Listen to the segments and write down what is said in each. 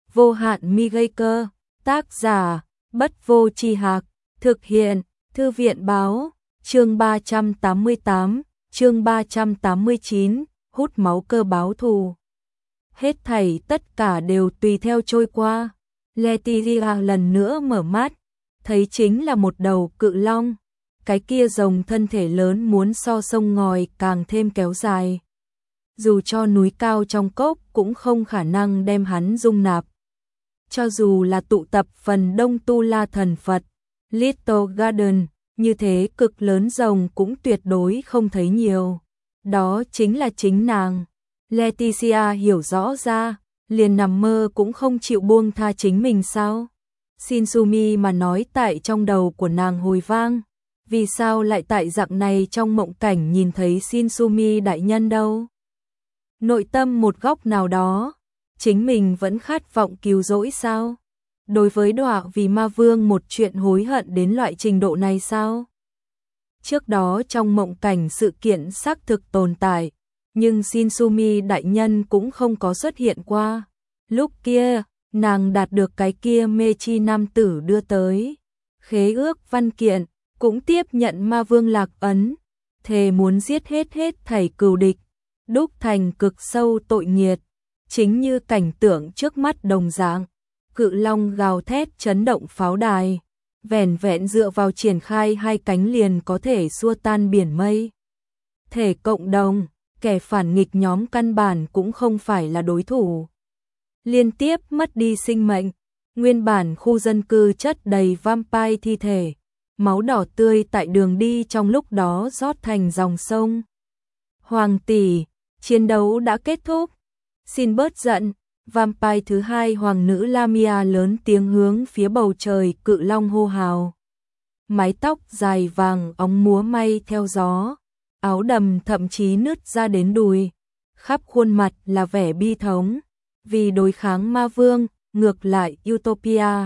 Vô hạn mi gây cơ, tác giả, Bất Vô Tri Hạc, thực hiện, Thư viện báo, chương 388, chương 389, hút máu cơ báo thù. Hết thảy tất cả đều tùy theo trôi qua. Letitia lần nữa mở mắt, thấy chính là một đầu cự long. Cái kia rồng thân thể lớn muốn so sông ngòi càng thêm kéo dài. Dù cho núi cao trong cốc cũng không khả năng đem hắn dung nạp. Cho dù là tụ tập phần đông tu la thần Phật, Little Garden, như thế cực lớn rồng cũng tuyệt đối không thấy nhiều. Đó chính là chính nàng. Letitia hiểu rõ ra, liền nằm mơ cũng không chịu buông tha chính mình sao. Shinsumi mà nói tại trong đầu của nàng hồi vang. Vì sao lại tại dạng này trong mộng cảnh nhìn thấy Shinsumi đại nhân đâu? Nội tâm một góc nào đó, chính mình vẫn khát vọng cứu rỗi sao? Đối với đọa vì ma vương một chuyện hối hận đến loại trình độ này sao? Trước đó trong mộng cảnh sự kiện xác thực tồn tại, nhưng Shinsumi đại nhân cũng không có xuất hiện qua. Lúc kia, nàng đạt được cái kia mê chi nam tử đưa tới khế ước văn kiện, cũng tiếp nhận ma vương lạc ấn, thề muốn giết hết thảy cừu địch, đúc thành cực sâu tội nghiệt, chính như cảnh tượng trước mắt đồng dạng. Cự long gào thét chấn động pháo đài, vẻn vẹn dựa vào triển khai hai cánh liền có thể xua tan biển mây. Thể cộng đồng, kẻ phản nghịch nhóm căn bản cũng không phải là đối thủ. Liên tiếp mất đi sinh mệnh, nguyên bản khu dân cư chất đầy vampire thi thể, máu đỏ tươi tại đường đi trong lúc đó rót thành dòng sông. Hoàng tỷ, chiến đấu đã kết thúc. Xin bớt giận, vampire thứ hai hoàng nữ Lamia lớn tiếng hướng phía bầu trời cự long hô hào. Mái tóc dài vàng óng múa may theo gió, áo đầm thậm chí nứt ra đến đùi, khắp khuôn mặt là vẻ bi thống. Vì đối kháng ma vương, ngược lại Utopia,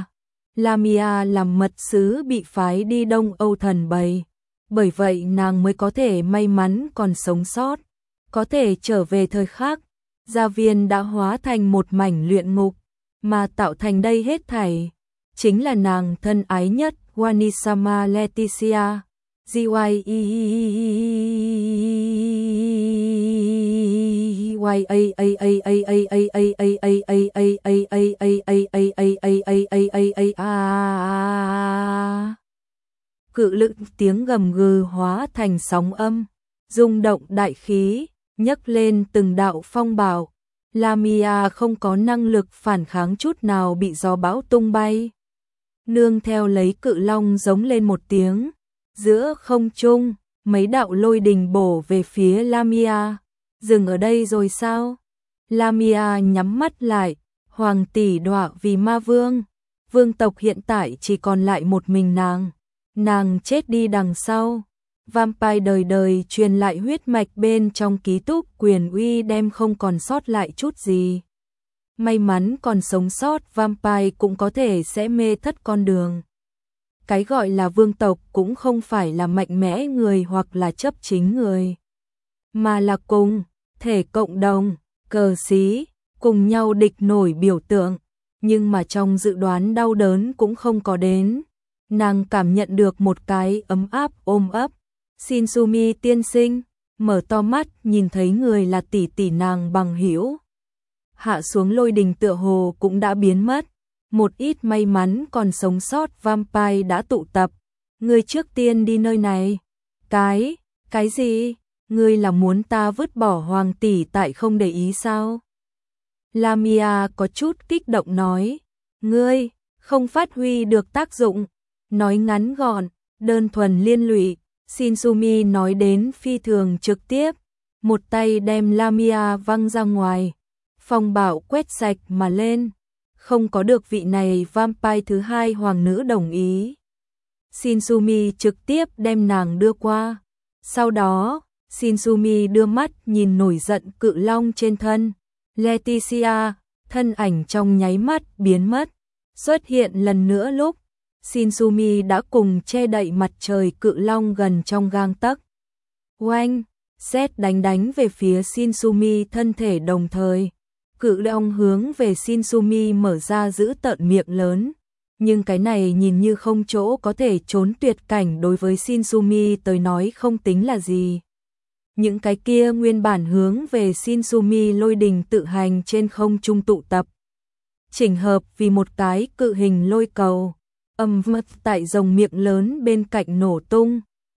Lamia làm mật sứ bị phái đi Đông Âu thần bầy. Bởi vậy nàng mới có thể may mắn còn sống sót, có thể trở về thời khắc. Gia viên đã hóa thành một mảnh luyện ngục, mà tạo thành đây hết thảy chính là nàng thân ái nhất Wanisama Letitia. Cự lực tiếng gầm gừ hóa thành sóng âm, rung động đại khí, nhấc lên từng đạo phong bạo. Lamia không có năng lực phản kháng chút nào bị gió bão tung bay. Nương theo lấy cự long giống lên một tiếng, giữa không trung, mấy đạo lôi đình bổ về phía Lamia. Dừng ở đây rồi sao? Lamia nhắm mắt lại, hoàng tỷ đọa vì ma vương. Vương tộc hiện tại chỉ còn lại một mình nàng chết đi đằng sau. Vampire đời đời truyền lại huyết mạch bên trong ký túc quyền uy đem không còn sót lại chút gì. May mắn còn sống sót vampire cũng có thể sẽ mê thất con đường. Cái gọi là vương tộc cũng không phải là mạnh mẽ người hoặc là chấp chính người, mà là cùng thể cộng đồng, cờ xí, cùng nhau địch nổi biểu tượng. Nhưng mà trong dự đoán đau đớn cũng không có đến. Nàng cảm nhận được một cái ấm áp ôm ấp. Shinsumi tiên sinh, mở to mắt nhìn thấy người là tỷ tỷ nàng bằng hữu. Hạ xuống lôi đình tựa hồ cũng đã biến mất. Một ít may mắn còn sống sót vampire đã tụ tập. Ngươi trước tiên đi nơi này. Cái gì? Ngươi là muốn ta vứt bỏ hoàng tỷ tại không để ý sao? Lamia có chút kích động nói. Ngươi không phát huy được tác dụng. Nói ngắn gọn, đơn thuần liên lụy. Shinsumi nói đến phi thường trực tiếp, một tay đem Lamia văng ra ngoài, phong bạo quét sạch mà lên, không có được vị này vampire thứ hai hoàng nữ đồng ý. Shinsumi trực tiếp đem nàng đưa qua, sau đó, Shinsumi đưa mắt nhìn nổi giận cự long trên thân, Letitia, thân ảnh trong nháy mắt biến mất, xuất hiện lần nữa lúc Shinsumi đã cùng che đậy mặt trời cự long gần trong gang tấc. Oanh, sét đánh về phía Shinsumi thân thể đồng thời. Cự long hướng về Shinsumi mở ra giữ tợn miệng lớn, nhưng cái này nhìn như không chỗ có thể trốn tuyệt cảnh đối với Shinsumi tới nói không tính là gì. Những cái kia nguyên bản hướng về Shinsumi lôi đình tự hành trên không trung tụ tập, chỉnh hợp vì một cái cự hình lôi cầu, âm mất tại rồng miệng lớn bên cạnh nổ tung.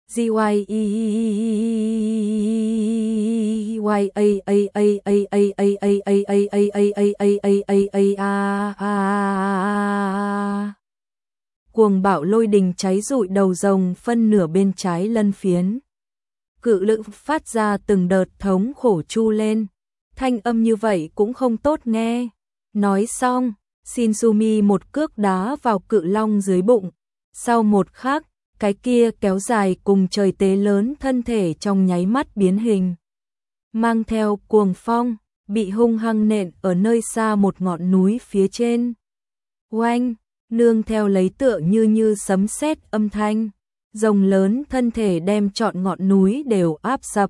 Cuồng bạo lôi đình cháy rụi đầu rồng phân nửa bên trái lân phiến. Cự lực phát ra từng đợt thống khổ chu lên. Thanh âm như vậy cũng không tốt nghe. Nói xong, Shinsumi một cước đá vào cự long dưới bụng. Sau một khắc, cái kia kéo dài cùng trời tế lớn thân thể trong nháy mắt biến hình. Mang theo cuồng phong, bị hung hăng nện ở nơi xa một ngọn núi phía trên. Oanh, nương theo lấy tựa như sấm sét âm thanh. Rồng lớn thân thể đem trọn ngọn núi đều áp sập.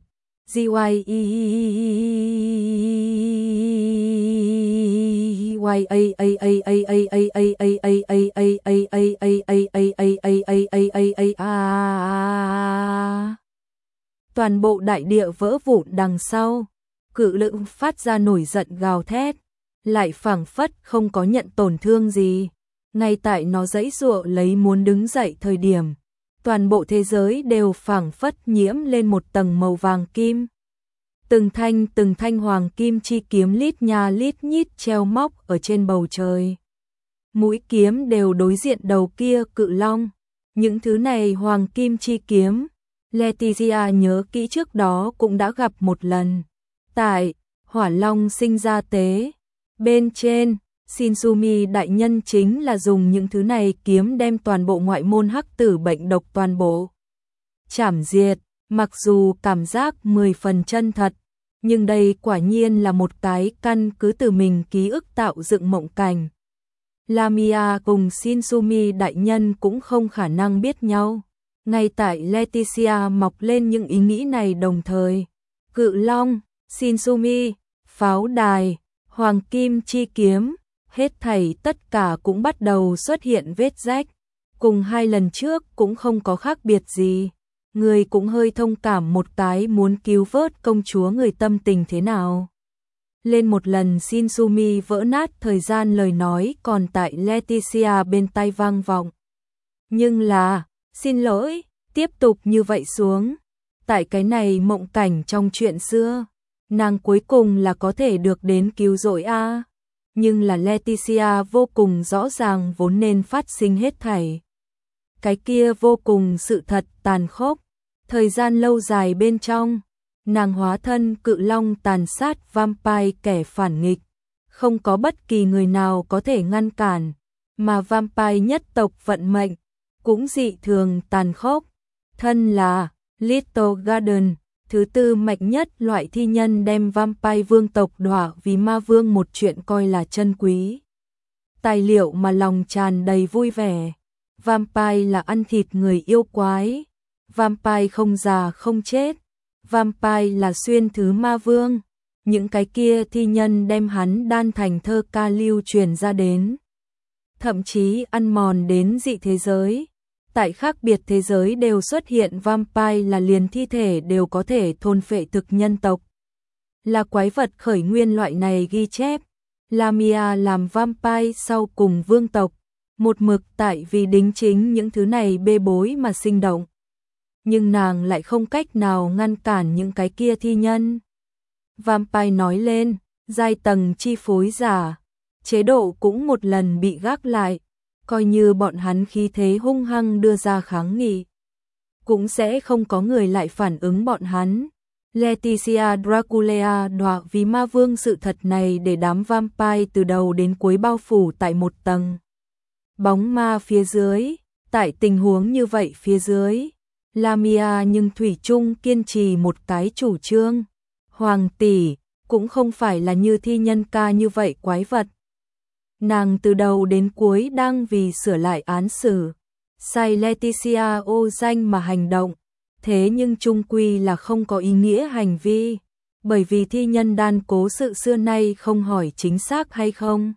Toàn bộ đại địa vỡ vụn đằng sau, cự lực phát ra nổi giận gào thét, lại phảng phất không có nhận tổn thương gì. Ngay tại nó giãy giụa lấy muốn đứng dậy thời điểm, toàn bộ thế giới đều phảng phất nhiễm lên một tầng màu vàng kim. Từng thanh hoàng kim chi kiếm lít nha lít nhít treo móc ở trên bầu trời. Mũi kiếm đều đối diện đầu kia cự long. Những thứ này hoàng kim chi kiếm, Leticia nhớ kỹ trước đó cũng đã gặp một lần. Tại Hỏa Long sinh ra tế, bên trên, Shinsumi đại nhân chính là dùng những thứ này kiếm đem toàn bộ ngoại môn hắc tử bệnh độc toàn bộ chảm diệt. Mặc dù cảm giác 10 phần chân thật, nhưng đây quả nhiên là một cái căn cứ từ mình ký ức tạo dựng mộng cảnh. Lamia cùng Shinsumi đại nhân cũng không khả năng biết nhau. Ngay tại Leticia mọc lên những ý nghĩ này đồng thời, cự long, Shinsumi, pháo đài, hoàng kim chi kiếm, hết thảy tất cả cũng bắt đầu xuất hiện vết rách. Cùng hai lần trước cũng không có khác biệt gì. Người cũng hơi thông cảm một cái muốn cứu vớt công chúa người tâm tình thế nào. Lên một lần Shinsumi vỡ nát thời gian lời nói còn tại Leticia bên tai vang vọng. Nhưng là, xin lỗi, tiếp tục như vậy xuống. Tại cái này mộng cảnh trong chuyện xưa, nàng cuối cùng là có thể được đến cứu rỗi a. Nhưng là Leticia vô cùng rõ ràng vốn nên phát sinh hết thảy. Cái kia vô cùng sự thật tàn khốc. Thời gian lâu dài bên trong, nàng hóa thân cự long tàn sát vampire kẻ phản nghịch. Không có bất kỳ người nào có thể ngăn cản, mà vampire nhất tộc vận mệnh cũng dị thường tàn khốc. Thân là Little Garden, thứ tư mạnh nhất loại thi nhân đem vampire vương tộc đọa vì ma vương một chuyện coi là chân quý. Tài liệu mà lòng tràn đầy vui vẻ. Vampire là ăn thịt người yêu quái. Vampire không già không chết. Vampire là xuyên thứ ma vương. Những cái kia thi nhân đem hắn đan thành thơ ca lưu truyền ra đến. Thậm chí ăn mòn đến dị thế giới. Tại khác biệt thế giới đều xuất hiện vampire là liền thi thể đều có thể thôn phệ thực nhân tộc. Là quái vật khởi nguyên loại này ghi chép. Lamia làm vampire sau cùng vương tộc. Một mực tại vì đính chính những thứ này bê bối mà sinh động. Nhưng nàng lại không cách nào ngăn cản những cái kia thi nhân. Vampire nói lên, giai tầng chi phối giả, chế độ cũng một lần bị gác lại, coi như bọn hắn khí thế hung hăng đưa ra kháng nghị. Cũng sẽ không có người lại phản ứng bọn hắn. Leticia Dracula đọa vì ma vương sự thật này để đám vampire từ đầu đến cuối bao phủ tại một tầng bóng ma phía dưới. Tại tình huống như vậy phía dưới, Lamia nhưng thủy chung kiên trì một cái chủ trương. Hoàng tỷ cũng không phải là như thi nhân ca như vậy quái vật. Nàng từ đầu đến cuối đang vì sửa lại án xử, sai Leticia ô danh mà hành động, thế nhưng chung quy là không có ý nghĩa hành vi, bởi vì thi nhân đan cố sự xưa nay không hỏi chính xác hay không.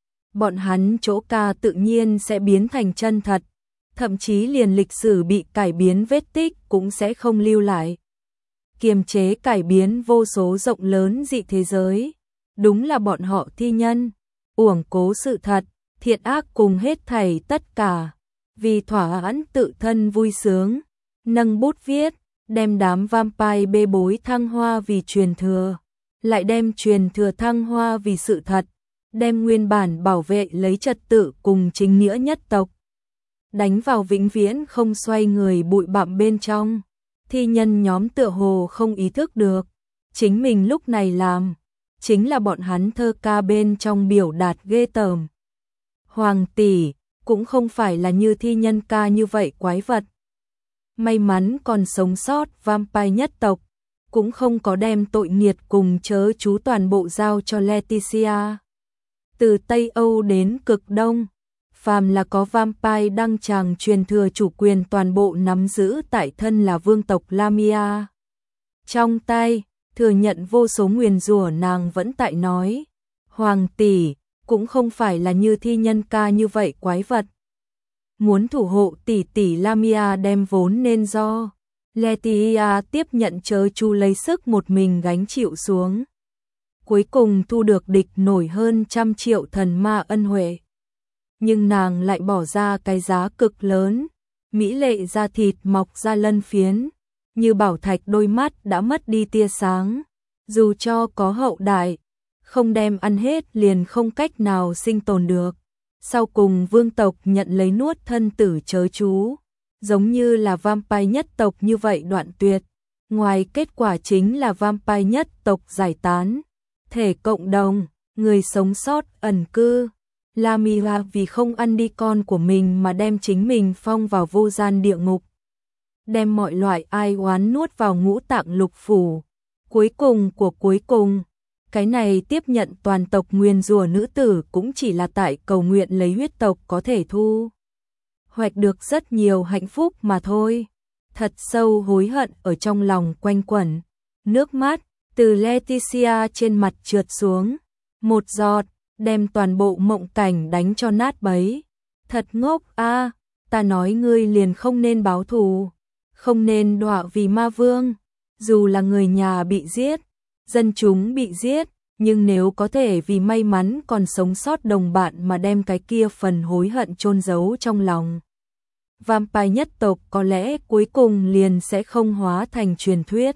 Bọn hắn chỗ ca tự nhiên sẽ biến thành chân thật, thậm chí liền lịch sử bị cải biến vết tích cũng sẽ không lưu lại. Kiềm chế cải biến vô số rộng lớn dị thế giới, đúng là bọn họ thi nhân, uổng cố sự thật, thiện ác cùng hết thảy tất cả, vì thỏa mãn tự thân vui sướng, nâng bút viết, đem đám vampire bê bối thăng hoa vì truyền thừa, lại đem truyền thừa thăng hoa vì sự thật, đem nguyên bản bảo vệ lấy trật tự cùng chính nghĩa nhất tộc đánh vào vĩnh viễn không xoay người bụi bặm bên trong. Thi nhân nhóm tựa hồ không ý thức được, chính mình lúc này làm, chính là bọn hắn thơ ca bên trong biểu đạt ghê tởm. Hoàng tỷ, cũng không phải là như thi nhân ca như vậy quái vật. May mắn còn sống sót vampire nhất tộc, cũng không có đem tội nghiệt cùng chớ chú toàn bộ giao cho Leticia. Từ Tây Âu đến cực Đông, phàm là có vampire đăng tràng truyền thừa chủ quyền toàn bộ nắm giữ tại thân là vương tộc Lamia. Trong tay, thừa nhận vô số nguyền rủa nàng vẫn tại nói. Hoàng tỷ, cũng không phải là như thi nhân ca như vậy quái vật. Muốn thủ hộ tỷ tỷ Lamia đem vốn nên do Leticia tiếp nhận chớ chú lấy sức một mình gánh chịu xuống. Cuối cùng thu được địch nổi hơn 100 triệu thần ma ân huệ. Nhưng nàng lại bỏ ra cái giá cực lớn, mỹ lệ da thịt mọc ra lân phiến, như bảo thạch đôi mắt đã mất đi tia sáng, dù cho có hậu đại, không đem ăn hết liền không cách nào sinh tồn được. Sau cùng vương tộc nhận lấy nuốt thân tử chớ chú, giống như là vampire nhất tộc như vậy đoạn tuyệt, ngoài kết quả chính là vampire nhất tộc giải tán, thể cộng đồng, người sống sót ẩn cư. Lamia vì không ăn đi con của mình mà đem chính mình phong vào vô gian địa ngục, đem mọi loại ai oán nuốt vào ngũ tạng lục phủ. Cuối cùng của cuối cùng, cái này tiếp nhận toàn tộc nguyền rủa nữ tử cũng chỉ là tại cầu nguyện lấy huyết tộc có thể thu hoạch được rất nhiều hạnh phúc mà thôi. Thật sâu hối hận ở trong lòng quanh quẩn, nước mắt từ Leticia trên mặt trượt xuống, một giọt, đem toàn bộ mộng cảnh đánh cho nát bấy. Thật ngốc a, ta nói ngươi liền không nên báo thù, không nên đọa vì ma vương, dù là người nhà bị giết, dân chúng bị giết, nhưng nếu có thể vì may mắn còn sống sót đồng bạn mà đem cái kia phần hối hận chôn giấu trong lòng. Vampire nhất tộc có lẽ cuối cùng liền sẽ không hóa thành truyền thuyết.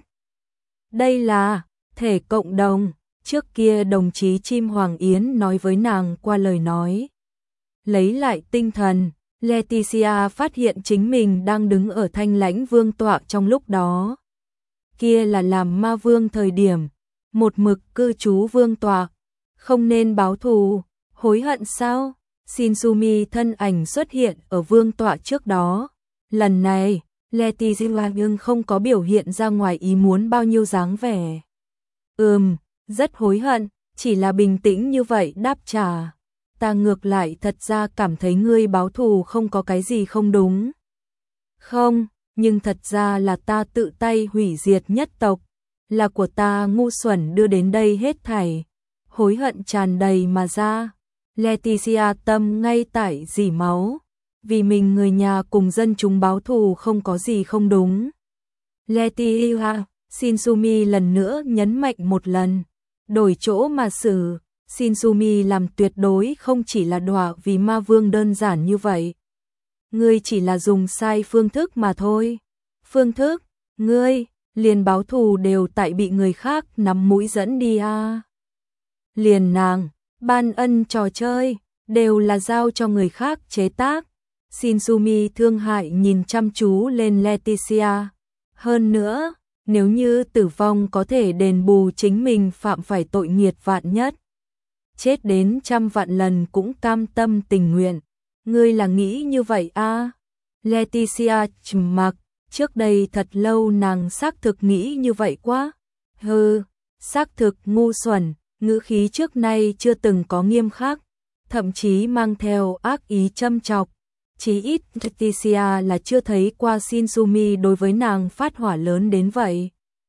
Đây là thể cộng đồng. Trước kia đồng chí Chim Hoàng Yến nói với nàng qua lời nói. Lấy lại tinh thần, Leticia phát hiện chính mình đang đứng ở Thanh Lãnh vương tọa trong lúc đó. Kia là làm ma vương thời điểm, một mực cư trú vương tọa, không nên báo thù, hối hận sao? Shinsumi thân ảnh xuất hiện ở vương tọa trước đó. Lần này, Leticia nhưng không có biểu hiện ra ngoài ý muốn bao nhiêu dáng vẻ. Rất hối hận, chỉ là bình tĩnh như vậy đáp trả. Ta ngược lại thật ra cảm thấy ngươi báo thù không có cái gì không đúng. Không, nhưng thật ra là ta tự tay hủy diệt nhất tộc, là của ta ngu xuẩn đưa đến đây hết thảy. Hối hận tràn đầy mà ra. Leticia tâm ngay tại rỉ máu, vì mình người nhà cùng dân chúng báo thù không có gì không đúng. Leticia, Shinsumi lần nữa nhấn mạnh một lần. Đổi chỗ mà xử, Shinsumi làm tuyệt đối không chỉ là đọa vì ma vương đơn giản như vậy. Ngươi chỉ là dùng sai phương thức mà thôi. Phương thức, ngươi, liền báo thù đều tại bị người khác nắm mũi dẫn đi à. Liền nàng, ban ân trò chơi, đều là giao cho người khác chế tác. Shinsumi thương hại nhìn chăm chú lên Leticia. Hơn nữa, nếu như tử vong có thể đền bù chính mình phạm phải tội nghiệt vạn nhất, chết đến 100 vạn lần cũng cam tâm tình nguyện. Ngươi là nghĩ như vậy à? Leticia trầm mặc, trước đây thật lâu nàng xác thực nghĩ như vậy quá. Hừ, xác thực ngu xuẩn, ngữ khí trước nay chưa từng có nghiêm khắc, thậm chí mang theo ác ý châm chọc. Chí ít Leticia là chưa thấy qua Shinsumi đối với nàng phát hỏa lớn đến vậy.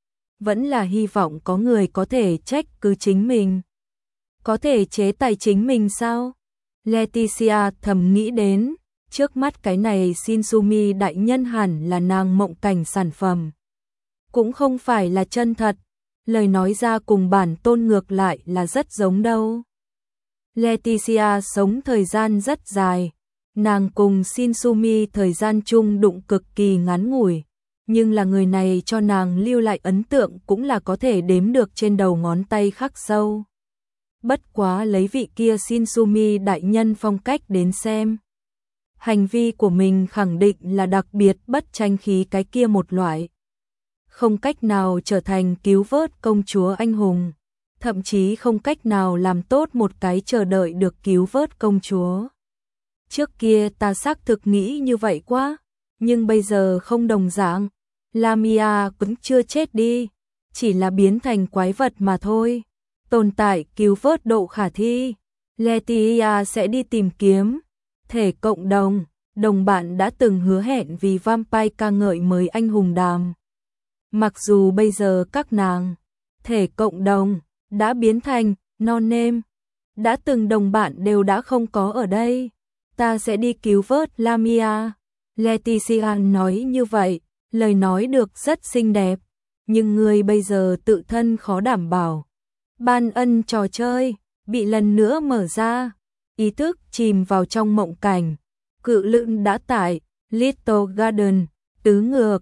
vẫn là hy vọng có người có thể trách cứ chính mình. Có thể chế tài chính mình sao? Leticia thầm nghĩ đến, trước mắt cái này Shinsumi đại nhân hẳn là nàng mộng cảnh sản phẩm. Cũng không phải là chân thật, lời nói ra cùng bản tôn ngược lại là rất giống đâu. Leticia sống thời gian rất dài, nàng cùng Shinsumi thời gian chung đụng cực kỳ ngắn ngủi, nhưng là người này cho nàng lưu lại ấn tượng cũng là có thể đếm được trên đầu ngón tay khắc sâu. Bất quá lấy vị kia Shinsumi đại nhân phong cách đến xem, hành vi của mình khẳng định là đặc biệt bất tranh khí cái kia một loại. Không cách nào trở thành cứu vớt công chúa anh hùng, thậm chí không cách nào làm tốt một cái chờ đợi được cứu vớt công chúa. Trước kia ta xác thực nghĩ như vậy quá, nhưng bây giờ không đồng dạng. Lamia cũng chưa chết đi, chỉ là biến thành quái vật mà thôi. Tồn tại cứu vớt độ khả thi, Leticia sẽ đi tìm kiếm. Thể cộng đồng, đồng bạn đã từng hứa hẹn vì Vampire ca ngợi mới anh hùng đàm. Mặc dù bây giờ các nàng, thể cộng đồng, đã biến thành no-name, đã từng đồng bạn đều đã không có ở đây. Ta sẽ đi cứu vớt Lamia. Leticia nói như vậy, lời nói được rất xinh đẹp, nhưng người bây giờ tự thân khó đảm bảo. Ban ân trò chơi, bị lần nữa mở ra, ý thức chìm vào trong mộng cảnh. Cự lưỡng đã tại, Little Garden, tứ ngược,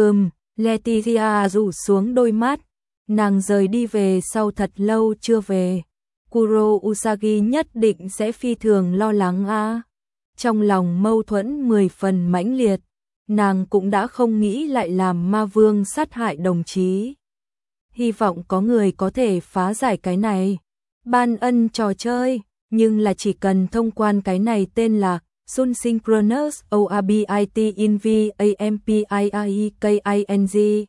Leticia rủ xuống đôi mắt, nàng rời đi về sau thật lâu chưa về. Kuro Usagi nhất định sẽ phi thường lo lắng a. Trong lòng mâu thuẫn 10 phần mãnh liệt, nàng cũng đã không nghĩ lại làm ma vương sát hại đồng chí. Hy vọng có người có thể phá giải cái này. Ban ân trò chơi, nhưng là chỉ cần thông quan cái này tên là Sun Synchronous Orbit Inv-AMPIAIKING.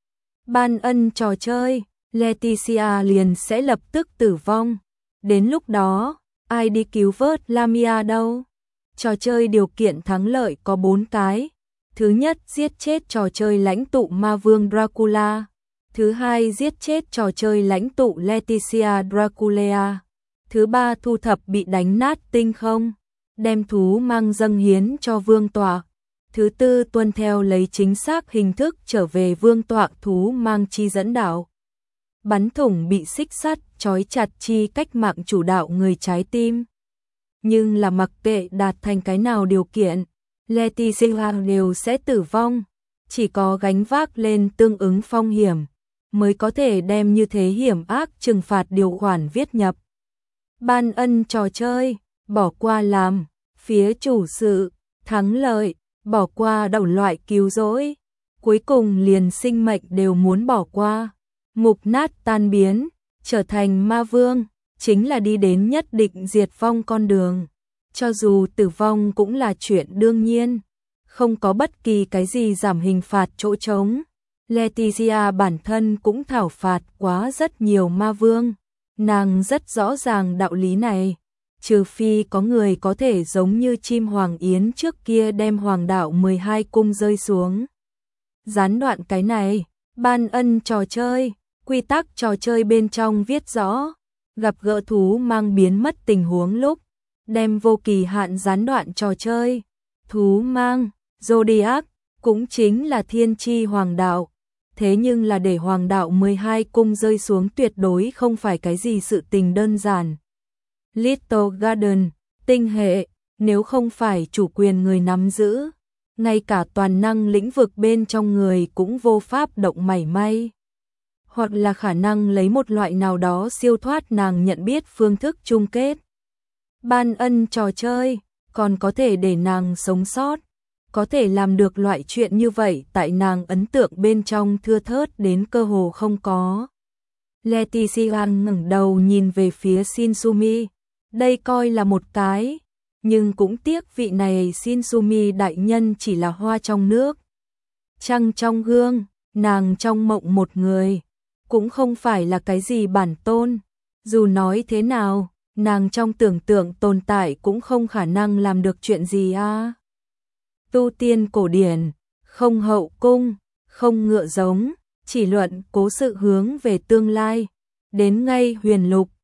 Ban ân trò chơi, Leticia liền sẽ lập tức tử vong. Đến lúc đó, ai đi cứu vớt Lamia đâu? Trò chơi điều kiện thắng lợi có 4 cái. Thứ nhất, giết chết trò chơi lãnh tụ ma vương Dracula. Thứ hai, giết chết trò chơi lãnh tụ Leticia Dracula. Thứ ba, thu thập bị đánh nát tinh không, đem thú mang dâng hiến cho vương tọa. Thứ tư, tuân theo lấy chính xác hình thức trở về vương tọa thú mang chi dẫn đạo. Bắn thủng bị xích sắt, trói chặt chi cách mạng chủ đạo người trái tim. Nhưng là mặc kệ đạt thành cái nào điều kiện, Leticia đều sẽ tử vong. Chỉ có gánh vác lên tương ứng phong hiểm, mới có thể đem như thế hiểm ác trừng phạt điều khoản viết nhập. Ban ân trò chơi, bỏ qua làm, phía chủ sự, thắng lợi, bỏ qua đủ loại cứu rỗi, cuối cùng liền sinh mệnh đều muốn bỏ qua. Mục nát tan biến, trở thành ma vương, chính là đi đến nhất định diệt vong con đường. Cho dù tử vong cũng là chuyện đương nhiên, không có bất kỳ cái gì giảm hình phạt chỗ trống. Leticia bản thân cũng thảo phạt quá rất nhiều ma vương, nàng rất rõ ràng đạo lý này, trừ phi có người có thể giống như chim hoàng yến trước kia đem hoàng đạo 12 cung rơi xuống. Gián đoạn cái này, ban ân trò chơi, quy tắc trò chơi bên trong viết rõ, gặp gỡ thú mang biến mất tình huống lúc, đem vô kỳ hạn gián đoạn trò chơi. Thú mang, Zodiac, cũng chính là thiên chi hoàng đạo. Thế nhưng là để hoàng đạo 12 cung rơi xuống tuyệt đối không phải cái gì sự tình đơn giản. Little Garden, tinh hệ, nếu không phải chủ quyền người nắm giữ, ngay cả toàn năng lĩnh vực bên trong người cũng vô pháp động mảy may. Hoặc là khả năng lấy một loại nào đó siêu thoát nàng nhận biết phương thức chung kết. Ban ân trò chơi, còn có thể để nàng sống sót. Có thể làm được loại chuyện như vậy tại nàng ấn tượng bên trong thưa thớt đến cơ hồ không có. Leticia ngẩng đầu nhìn về phía Shinsumi. Đây coi là một cái, nhưng cũng tiếc vị này Shinsumi đại nhân chỉ là hoa trong nước. Trăng trong gương, nàng trong mộng một người, cũng không phải là cái gì bản tôn. Dù nói thế nào, nàng trong tưởng tượng tồn tại cũng không khả năng làm được chuyện gì a. Tu tiên cổ điển, không hậu cung, không ngựa giống, chỉ luận cố sự hướng về tương lai. Đến ngay huyền lục,